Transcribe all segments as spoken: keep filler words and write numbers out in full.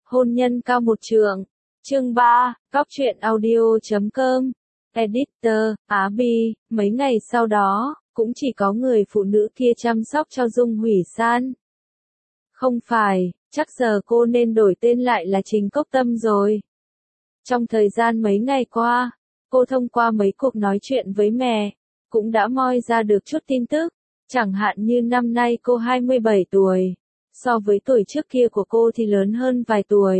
Hôn nhân cao một trượng. Chương ba, Cóc truyện audio chấm com. Editor, Á Bi. Mấy ngày sau đó, cũng chỉ có người phụ nữ kia chăm sóc cho Dung Hủy San. Không phải, chắc giờ cô nên đổi tên lại là Trình Cốc Tâm rồi. Trong thời gian mấy ngày qua, cô thông qua mấy cuộc nói chuyện với mẹ, cũng đã moi ra được chút tin tức. Chẳng hạn như năm nay cô hai mươi bảy tuổi, so với tuổi trước kia của cô thì lớn hơn vài tuổi.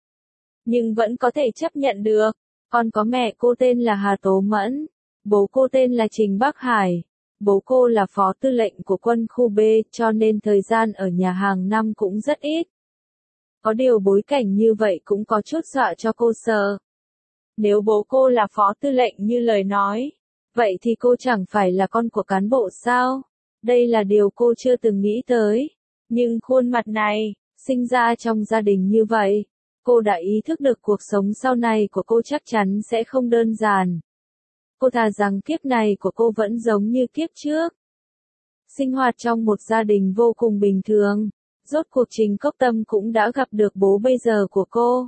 Nhưng vẫn có thể chấp nhận được. Còn có mẹ cô tên là Hà Tố Mẫn, bố cô tên là Trình Bắc Hải. Bố cô là phó tư lệnh của quân khu B, cho nên thời gian ở nhà hàng năm cũng rất ít. Có điều bối cảnh như vậy cũng có chút dọa cho cô sợ. Nếu bố cô là phó tư lệnh như lời nói, vậy thì cô chẳng phải là con của cán bộ sao? Đây là điều cô chưa từng nghĩ tới. Nhưng khuôn mặt này, sinh ra trong gia đình như vậy, cô đã ý thức được cuộc sống sau này của cô chắc chắn sẽ không đơn giản. Cô thà rằng kiếp này của cô vẫn giống như kiếp trước. Sinh hoạt trong một gia đình vô cùng bình thường, rốt cuộc Trình Cốc Tâm cũng đã gặp được bố bây giờ của cô.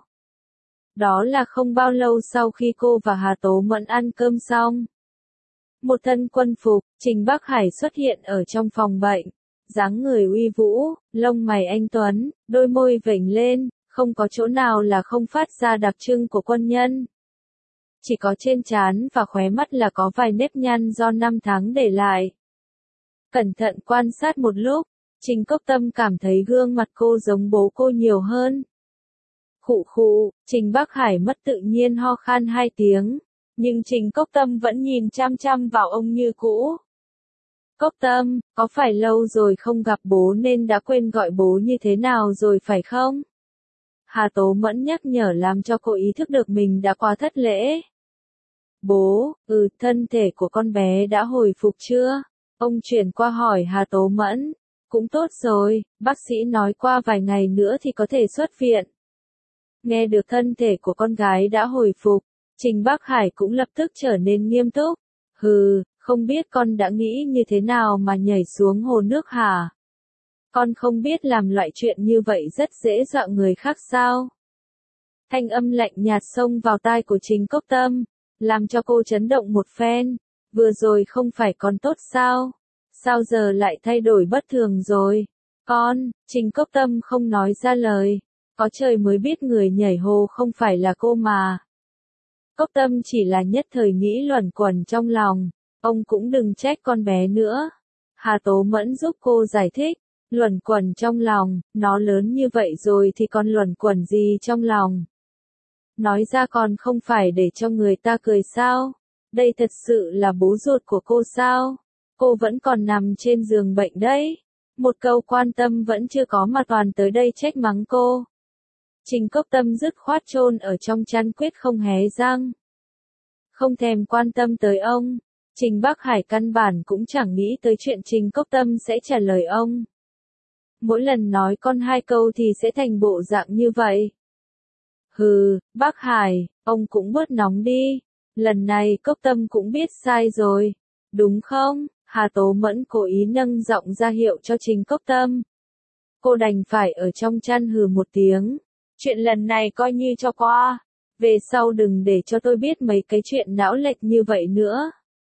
Đó là không bao lâu sau khi cô và Hà Tố Mẫn ăn cơm xong. Một thân quân phục, Trình Bắc Hải xuất hiện ở trong phòng bệnh. Dáng người uy vũ, lông mày anh tuấn, đôi môi vểnh lên, không có chỗ nào là không phát ra đặc trưng của quân nhân. Chỉ có trên trán và khóe mắt là có vài nếp nhăn do năm tháng để lại. Cẩn thận quan sát một lúc, Trình Cốc Tâm cảm thấy gương mặt cô giống bố cô nhiều hơn. Khụ khụ, Trình Bắc Hải mất tự nhiên ho khan hai tiếng, nhưng Trình Cốc Tâm vẫn nhìn chăm chăm vào ông như cũ. Cốc Tâm, có phải lâu rồi không gặp bố nên đã quên gọi bố như thế nào rồi phải không? Hà Tố Mẫn nhắc nhở làm cho cô ý thức được mình đã quá thất lễ. Bố, ừ, thân thể của con bé đã hồi phục chưa? Ông chuyển qua hỏi Hà Tố Mẫn. Cũng tốt rồi, bác sĩ nói qua vài ngày nữa thì có thể xuất viện. Nghe được thân thể của con gái đã hồi phục, Trình Bắc Hải cũng lập tức trở nên nghiêm túc. Hừ, không biết con đã nghĩ như thế nào mà nhảy xuống hồ nước hả? Con không biết làm loại chuyện như vậy rất dễ dọa người khác sao? Thanh âm lạnh nhạt xông vào tai của Trình Cốc Tâm, làm cho cô chấn động một phen. Vừa rồi không phải còn tốt sao? Sao giờ lại thay đổi bất thường rồi? Con, Trình Cốc Tâm không nói ra lời. Có trời mới biết người nhảy hồ không phải là cô mà. Cốc Tâm chỉ là nhất thời nghĩ luẩn quẩn trong lòng. Ông cũng đừng trách con bé nữa. Hà Tố Mẫn giúp cô giải thích. Luẩn quẩn trong lòng, nó lớn như vậy rồi thì còn luẩn quẩn gì trong lòng? Nói ra còn không phải để cho người ta cười sao? Đây thật sự là bố ruột của cô sao? Cô vẫn còn nằm trên giường bệnh đấy. Một câu quan tâm vẫn chưa có mà toàn tới đây trách mắng cô. Trình Cốc Tâm dứt khoát chôn ở trong chăn quyết không hé răng. Không thèm quan tâm tới ông. Trình Bắc Hải căn bản cũng chẳng nghĩ tới chuyện Trình Cốc Tâm sẽ trả lời ông. Mỗi lần nói con hai câu thì sẽ thành bộ dạng như vậy. Hừ, Bắc Hải, ông cũng bớt nóng đi. Lần này Cốc Tâm cũng biết sai rồi. Đúng không? Hà Tố Mẫn cố ý nâng giọng ra hiệu cho Trình Cốc Tâm. Cô đành phải ở trong chăn hừ một tiếng. Chuyện lần này coi như cho qua. Về sau đừng để cho tôi biết mấy cái chuyện não lệch như vậy nữa.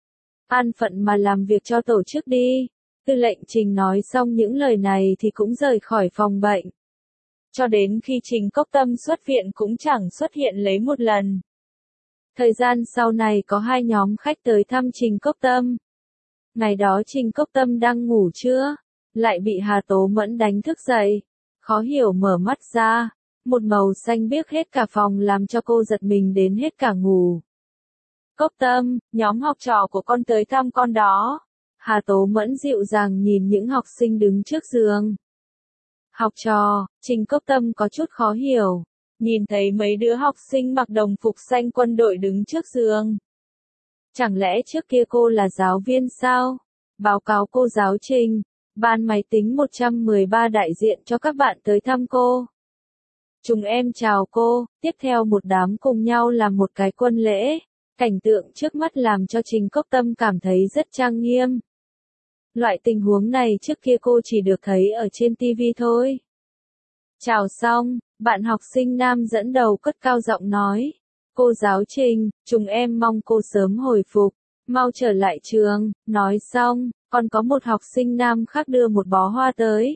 An phận mà làm việc cho tổ chức đi. Tư lệnh Trình nói xong những lời này thì cũng rời khỏi phòng bệnh. Cho đến khi Trình Cốc Tâm xuất viện cũng chẳng xuất hiện lấy một lần. Thời gian sau này có hai nhóm khách tới thăm Trình Cốc Tâm. Ngày đó Trình Cốc Tâm đang ngủ trưa, lại bị Hà Tố Mẫn đánh thức dậy. Khó hiểu mở mắt ra, một màu xanh biếc hết cả phòng làm cho cô giật mình đến hết cả ngủ. Cốc Tâm, nhóm học trò của con tới thăm con đó. Hà Tố Mẫn dịu dàng nhìn những học sinh đứng trước giường. Học trò, Trình Cốc Tâm có chút khó hiểu. Nhìn thấy mấy đứa học sinh mặc đồng phục xanh quân đội đứng trước giường. Chẳng lẽ trước kia cô là giáo viên sao? Báo cáo cô giáo Trình, ban máy tính một trăm mười ba đại diện cho các bạn tới thăm cô. Chúng em chào cô, tiếp theo một đám cùng nhau làm một cái quân lễ. Cảnh tượng trước mắt làm cho Trình Cốc Tâm cảm thấy rất trang nghiêm. Loại tình huống này trước kia cô chỉ được thấy ở trên ti vi thôi. Chào xong, Bạn học sinh nam dẫn đầu cất cao giọng nói. Cô giáo Trình, chúng em mong cô sớm hồi phục, mau trở lại trường. Nói xong, còn có một học sinh nam khác đưa một bó hoa tới.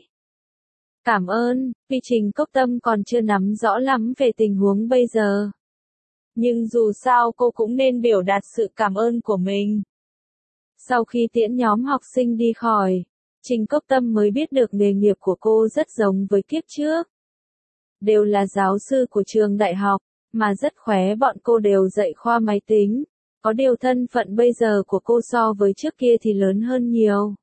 Cảm ơn, vì Trình Cốc Tâm còn chưa nắm rõ lắm về tình huống bây giờ. Nhưng dù sao cô cũng nên biểu đạt sự cảm ơn của mình. Sau khi tiễn nhóm học sinh đi khỏi, Trình Cốc Tâm mới biết được nghề nghiệp của cô rất giống với kiếp trước. Đều là giáo sư của trường đại học, mà rất khóe bọn cô đều dạy khoa máy tính. Có điều thân phận bây giờ của cô so với trước kia thì lớn hơn nhiều.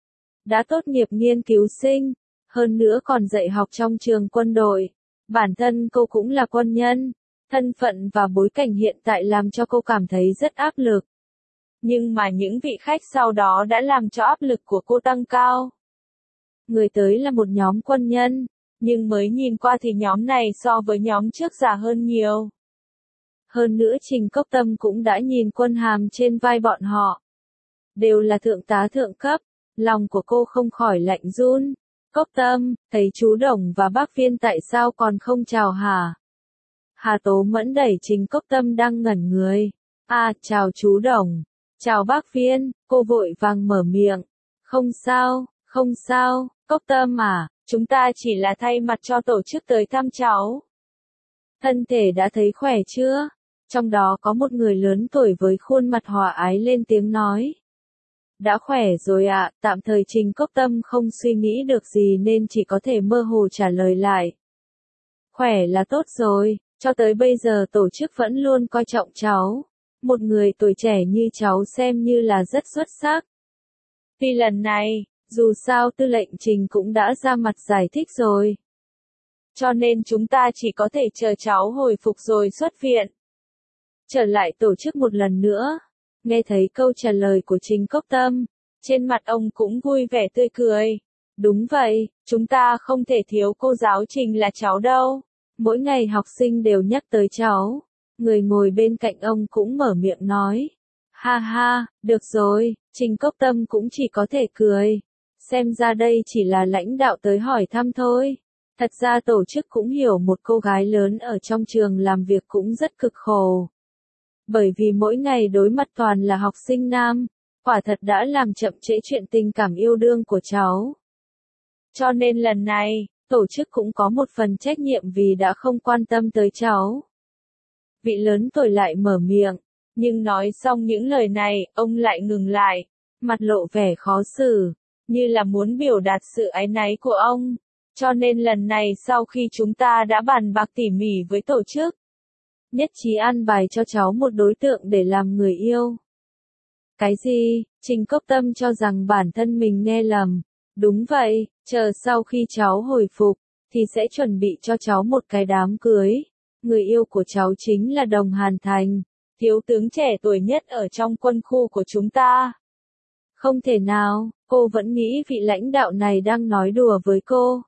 Đã tốt nghiệp nghiên cứu sinh, hơn nữa còn dạy học trong trường quân đội. Bản thân cô cũng là quân nhân, thân phận và bối cảnh hiện tại làm cho cô cảm thấy rất áp lực. Nhưng mà những vị khách sau đó đã làm cho áp lực của cô tăng cao. Người tới là một nhóm quân nhân, nhưng mới nhìn qua thì nhóm này so với nhóm trước già hơn nhiều. Hơn nữa Trình Cốc Tâm cũng đã nhìn quân hàm trên vai bọn họ. Đều là thượng tá thượng cấp, lòng của cô không khỏi lạnh run. Cốc Tâm, thấy chú Đồng và bác Viên tại sao còn không chào hả? Hà Tố Mẫn đẩy Trình Cốc Tâm đang ngẩn người. À, chào chú Đồng. Chào bác Viên, cô vội vàng mở miệng. Không sao, không sao, Cốc Tâm à, chúng ta chỉ là thay mặt cho tổ chức tới thăm cháu. Thân thể đã thấy khỏe chưa? Trong đó có một người lớn tuổi với khuôn mặt hòa ái lên tiếng nói. Đã khỏe rồi ạ, à, tạm thời Trình Cốc Tâm không suy nghĩ được gì nên chỉ có thể mơ hồ trả lời lại. Khỏe là tốt rồi, cho tới bây giờ tổ chức vẫn luôn coi trọng cháu. Một người tuổi trẻ như cháu xem như là rất xuất sắc. Vì lần này, dù sao tư lệnh Trình cũng đã ra mặt giải thích rồi. Cho nên chúng ta chỉ có thể chờ cháu hồi phục rồi xuất viện. Trở lại tổ chức một lần nữa. Nghe thấy câu trả lời của Trình Cốc Tâm, trên mặt ông cũng vui vẻ tươi cười. Đúng vậy, chúng ta không thể thiếu cô giáo Trình là cháu đâu. Mỗi ngày học sinh đều nhắc tới cháu. Người ngồi bên cạnh ông cũng mở miệng nói. Ha ha, được rồi, Trình Cốc Tâm cũng chỉ có thể cười. Xem ra đây chỉ là lãnh đạo tới hỏi thăm thôi. Thật ra tổ chức cũng hiểu một cô gái lớn ở trong trường làm việc cũng rất cực khổ. Bởi vì mỗi ngày đối mặt toàn là học sinh nam, quả thật đã làm chậm trễ chuyện tình cảm yêu đương của cháu. Cho nên lần này, tổ chức cũng có một phần trách nhiệm vì đã không quan tâm tới cháu. Vị lớn tuổi lại mở miệng, nhưng nói xong những lời này, ông lại ngừng lại, mặt lộ vẻ khó xử, như là muốn biểu đạt sự áy náy của ông. Cho nên lần này sau khi chúng ta đã bàn bạc tỉ mỉ với tổ chức, nhất trí an bài cho cháu một đối tượng để làm người yêu. Cái gì? Trình Cốc Tâm cho rằng bản thân mình nghe lầm. Đúng vậy, chờ sau khi cháu hồi phục, thì sẽ chuẩn bị cho cháu một cái đám cưới. Người yêu của cháu chính là Đồng Hàn Thành, thiếu tướng trẻ tuổi nhất ở trong quân khu của chúng ta. Không thể nào, cô vẫn nghĩ vị lãnh đạo này đang nói đùa với cô.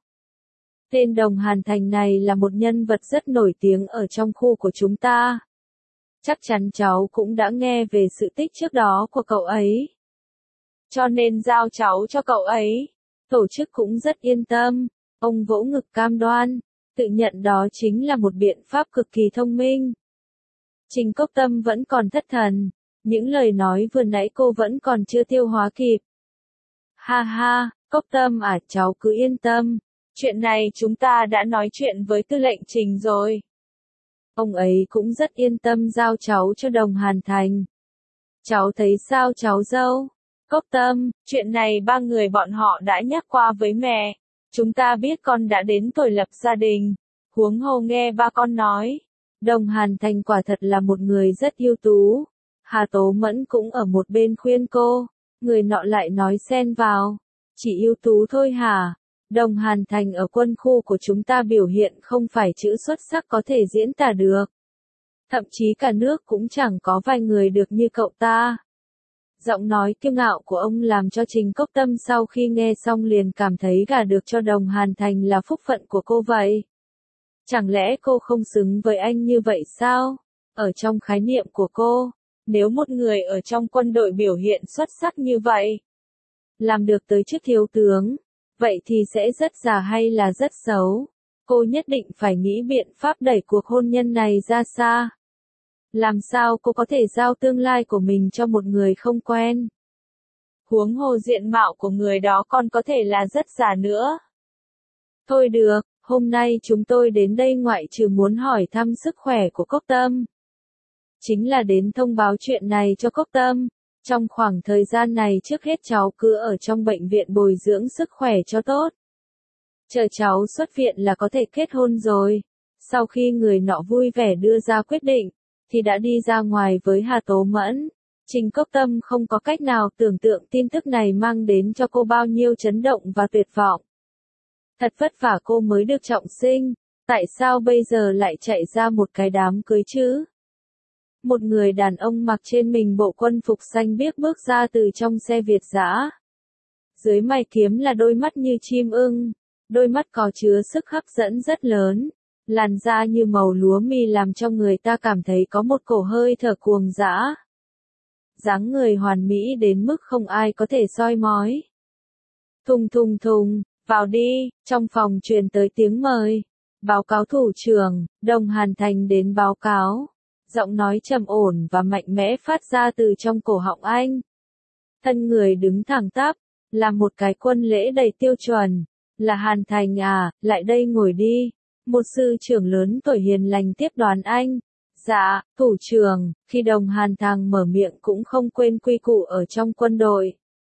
Tên Đồng Hàn Thành này là một nhân vật rất nổi tiếng ở trong khu của chúng ta. Chắc chắn cháu cũng đã nghe về sự tích trước đó của cậu ấy. Cho nên giao cháu cho cậu ấy. Tổ chức cũng rất yên tâm. Ông vỗ ngực cam đoan, tự nhận đó chính là một biện pháp cực kỳ thông minh. Trình Cốc Tâm vẫn còn thất thần. Những lời nói vừa nãy cô vẫn còn chưa tiêu hóa kịp. Ha ha, Cốc Tâm à, cháu cứ yên tâm. Chuyện này chúng ta đã nói chuyện với tư lệnh Trình rồi. Ông ấy cũng rất yên tâm giao cháu cho Đồng Hàn Thành. Cháu thấy sao cháu dâu? Cốc Tâm, chuyện này ba người bọn họ đã nhắc qua với mẹ. Chúng ta biết con đã đến tuổi lập gia đình. Huống hồ nghe ba con nói. Đồng Hàn Thành quả thật là một người rất ưu tú. Hà Tố Mẫn cũng ở một bên khuyên cô. Người nọ lại nói xen vào. Chỉ ưu tú thôi hả? Đồng Hàn Thành ở quân khu của chúng ta biểu hiện không phải chữ xuất sắc có thể diễn tả được. Thậm chí cả nước cũng chẳng có vài người được như cậu ta. Giọng nói kiêu ngạo của ông làm cho Trình Cốc Tâm sau khi nghe xong liền cảm thấy gả được cho Đồng Hàn Thành là phúc phận của cô vậy. Chẳng lẽ cô không xứng với anh như vậy sao? Ở trong khái niệm của cô, nếu một người ở trong quân đội biểu hiện xuất sắc như vậy, làm được tới chức thiếu tướng, vậy thì sẽ rất già hay là rất xấu? cô nhất định phải nghĩ biện pháp đẩy cuộc hôn nhân này ra xa. Làm sao cô có thể giao tương lai của mình cho một người không quen? Huống hồ diện mạo của người đó còn có thể là rất già nữa. Thôi được, hôm nay chúng tôi đến đây ngoại trừ muốn hỏi thăm sức khỏe của Cốc Tâm. Chính là đến thông báo chuyện này cho Cốc Tâm. Trong khoảng thời gian này trước hết cháu cứ ở trong bệnh viện bồi dưỡng sức khỏe cho tốt. Chờ cháu xuất viện là có thể kết hôn rồi. Sau khi người nọ vui vẻ đưa ra quyết định, thì đã đi ra ngoài với Hà Tố Mẫn. Trình Cốc Tâm không có cách nào tưởng tượng tin tức này mang đến cho cô bao nhiêu chấn động và tuyệt vọng. Thật vất vả cô mới được trọng sinh, tại sao bây giờ lại chạy ra một cái đám cưới chứ? Một người đàn ông mặc trên mình bộ quân phục xanh biếc bước ra từ trong xe Việt dã. Dưới mày kiếm là đôi mắt như chim ưng, đôi mắt có chứa sức hấp dẫn rất lớn, làn da như màu lúa mì làm cho người ta cảm thấy có một cổ hơi thở cuồng dã. Dáng người hoàn mỹ đến mức không ai có thể soi mói. Thùng thùng thùng, vào đi, trong phòng truyền tới tiếng mời. Báo cáo thủ trưởng, Đồng Hàn Thành đến báo cáo. Giọng nói trầm ổn và mạnh mẽ phát ra từ trong cổ họng anh. Thân người đứng thẳng tắp, là một cái quân lễ đầy tiêu chuẩn. Là Hàn Thành à, lại đây ngồi đi. Một sư trưởng lớn tuổi hiền lành tiếp đón anh. Dạ, thủ trưởng, khi Đồng Hàn Thành mở miệng cũng không quên quy củ ở trong quân đội.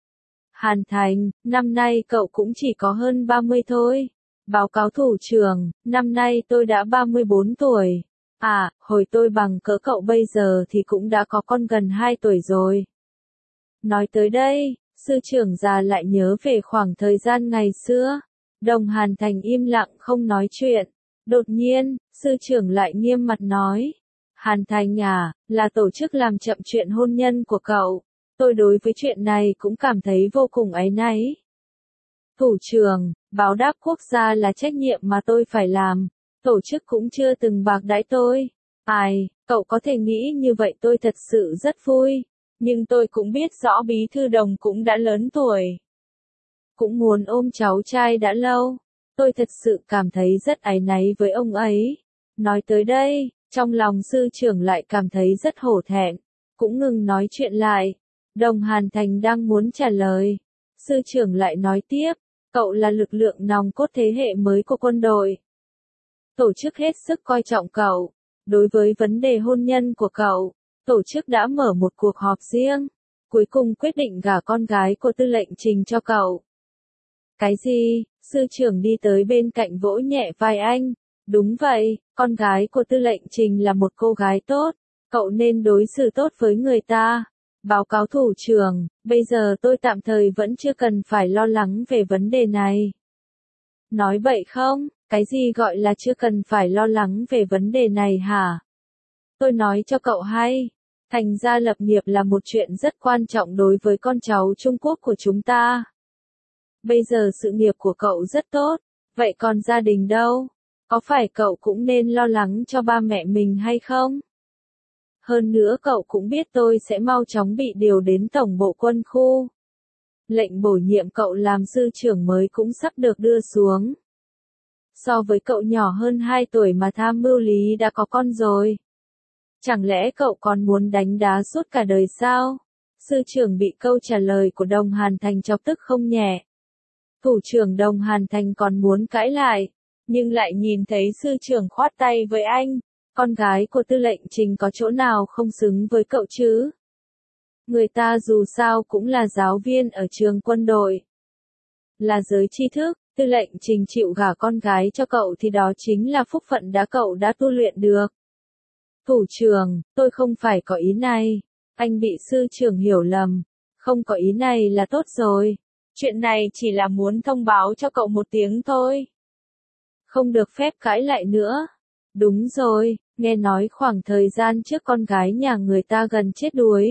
Hàn Thành, năm nay cậu cũng chỉ có hơn ba mươi thôi. Báo cáo thủ trưởng, năm nay tôi đã ba mươi bốn tuổi. À, hồi tôi bằng cỡ cậu bây giờ thì cũng đã có con gần hai tuổi rồi. Nói tới đây, sư trưởng già lại nhớ về khoảng thời gian ngày xưa. Đồng Hàn Thành im lặng không nói chuyện. Đột nhiên, sư trưởng lại nghiêm mặt nói. Hàn Thành à, là tổ chức làm chậm chuyện hôn nhân của cậu. Tôi đối với chuyện này cũng cảm thấy vô cùng áy náy. Thủ trưởng, báo đáp quốc gia là trách nhiệm mà tôi phải làm. Tổ chức cũng chưa từng bạc đãi tôi. Ai, cậu có thể nghĩ như vậy tôi thật sự rất vui. Nhưng tôi cũng biết rõ bí thư Đồng cũng đã lớn tuổi. Cũng muốn ôm cháu trai đã lâu. Tôi thật sự cảm thấy rất áy náy với ông ấy. Nói tới đây, trong lòng sư trưởng lại cảm thấy rất hổ thẹn. Cũng ngừng nói chuyện lại. Đồng Hàn Thành đang muốn trả lời. Sư trưởng lại nói tiếp, cậu là lực lượng nòng cốt thế hệ mới của quân đội. Tổ chức hết sức coi trọng cậu. Đối với vấn đề hôn nhân của cậu, tổ chức đã mở một cuộc họp riêng. Cuối cùng quyết định gả con gái của tư lệnh Trình cho cậu. Cái gì? Sư trưởng đi tới bên cạnh vỗ nhẹ vai anh. Đúng vậy, con gái của tư lệnh Trình là một cô gái tốt. Cậu nên đối xử tốt với người ta. Báo cáo thủ trưởng, bây giờ tôi tạm thời vẫn chưa cần phải lo lắng về vấn đề này. Nói bậy không? Cái gì gọi là chưa cần phải lo lắng về vấn đề này hả? Tôi nói cho cậu hay. Thành gia lập nghiệp là một chuyện rất quan trọng đối với con cháu Trung Quốc của chúng ta. Bây giờ sự nghiệp của cậu rất tốt. Vậy còn gia đình đâu? Có phải cậu cũng nên lo lắng cho ba mẹ mình hay không? Hơn nữa cậu cũng biết tôi sẽ mau chóng bị điều đến tổng bộ quân khu. Lệnh bổ nhiệm cậu làm sư trưởng mới cũng sắp được đưa xuống. So với cậu nhỏ hơn hai tuổi mà tham mưu lý đã có con rồi. Chẳng lẽ cậu còn muốn đánh đá suốt cả đời sao? Sư trưởng bị câu trả lời của Đồng Hàn Thành chọc tức không nhẹ. Thủ trưởng Đồng Hàn Thành còn muốn cãi lại, nhưng lại nhìn thấy sư trưởng khoát tay với anh. Con gái của tư lệnh Trình có chỗ nào không xứng với cậu chứ? Người ta dù sao cũng là giáo viên ở trường quân đội. Là giới tri thức, tư lệnh Trình chịu gả con gái cho cậu thì đó chính là phúc phận đã cậu đã tu luyện được. Thủ trưởng, tôi không phải có ý này. Anh bị sư trưởng hiểu lầm. Không có ý này là tốt rồi. Chuyện này chỉ là muốn thông báo cho cậu một tiếng thôi. Không được phép cãi lại nữa. Đúng rồi, nghe nói khoảng thời gian trước con gái nhà người ta gần chết đuối.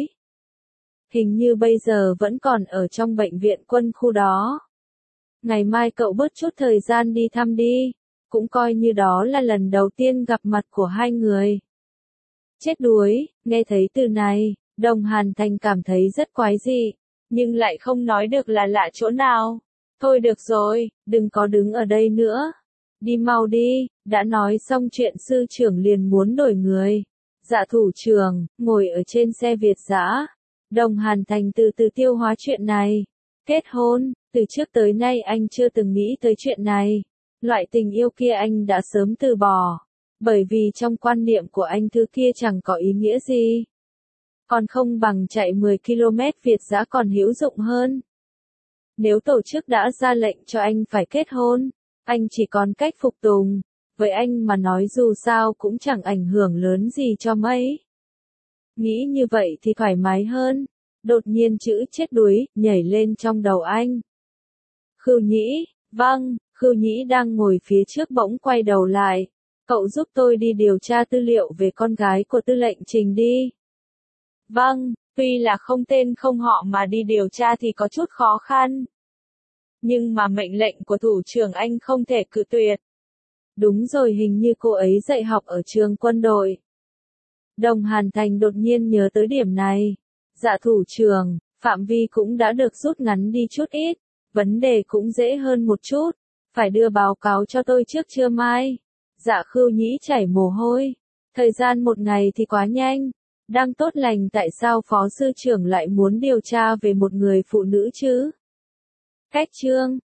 Hình như bây giờ vẫn còn ở trong bệnh viện quân khu đó. Ngày mai cậu bớt chút thời gian đi thăm đi, cũng coi như đó là lần đầu tiên gặp mặt của hai người. Chết đuối, nghe thấy từ này, Đồng Hàn Thành cảm thấy rất quái dị, nhưng lại không nói được là lạ chỗ nào. Thôi được rồi, đừng có đứng ở đây nữa. Đi mau đi, đã nói xong chuyện sư trưởng liền muốn đổi người. Dạ thủ trưởng, ngồi ở trên xe Việt dã. Đồng Hàn Thành từ từ tiêu hóa chuyện này. Kết hôn, từ trước tới nay anh chưa từng nghĩ tới chuyện này. Loại tình yêu kia anh đã sớm từ bỏ. Bởi vì trong quan niệm của anh thứ kia chẳng có ý nghĩa gì. Còn không bằng chạy mười ki lô mét Việt dã còn hữu dụng hơn. Nếu tổ chức đã ra lệnh cho anh phải kết hôn, anh chỉ còn cách phục tùng. Với anh mà nói dù sao cũng chẳng ảnh hưởng lớn gì cho mấy. Nghĩ như vậy thì thoải mái hơn. Đột nhiên chữ chết đuối nhảy lên trong đầu anh. Khưu Nhĩ, vâng, Khưu Nhĩ đang ngồi phía trước bỗng quay đầu lại. Cậu giúp tôi đi điều tra tư liệu về con gái của tư lệnh Trình đi. Vâng, tuy là không tên không họ mà đi điều tra thì có chút khó khăn. Nhưng mà mệnh lệnh của thủ trưởng anh không thể cự tuyệt. Đúng rồi, hình như cô ấy dạy học ở trường quân đội. Đồng Hàn Thành đột nhiên nhớ tới điểm này. Dạ thủ trưởng, phạm vi cũng đã được rút ngắn đi chút ít. Vấn đề cũng dễ hơn một chút. Phải đưa báo cáo cho tôi trước trưa mai. Dạ Khưu Nhĩ chảy mồ hôi. Thời gian một ngày thì quá nhanh. Đang tốt lành tại sao phó sư trưởng lại muốn điều tra về một người phụ nữ chứ? Cách chương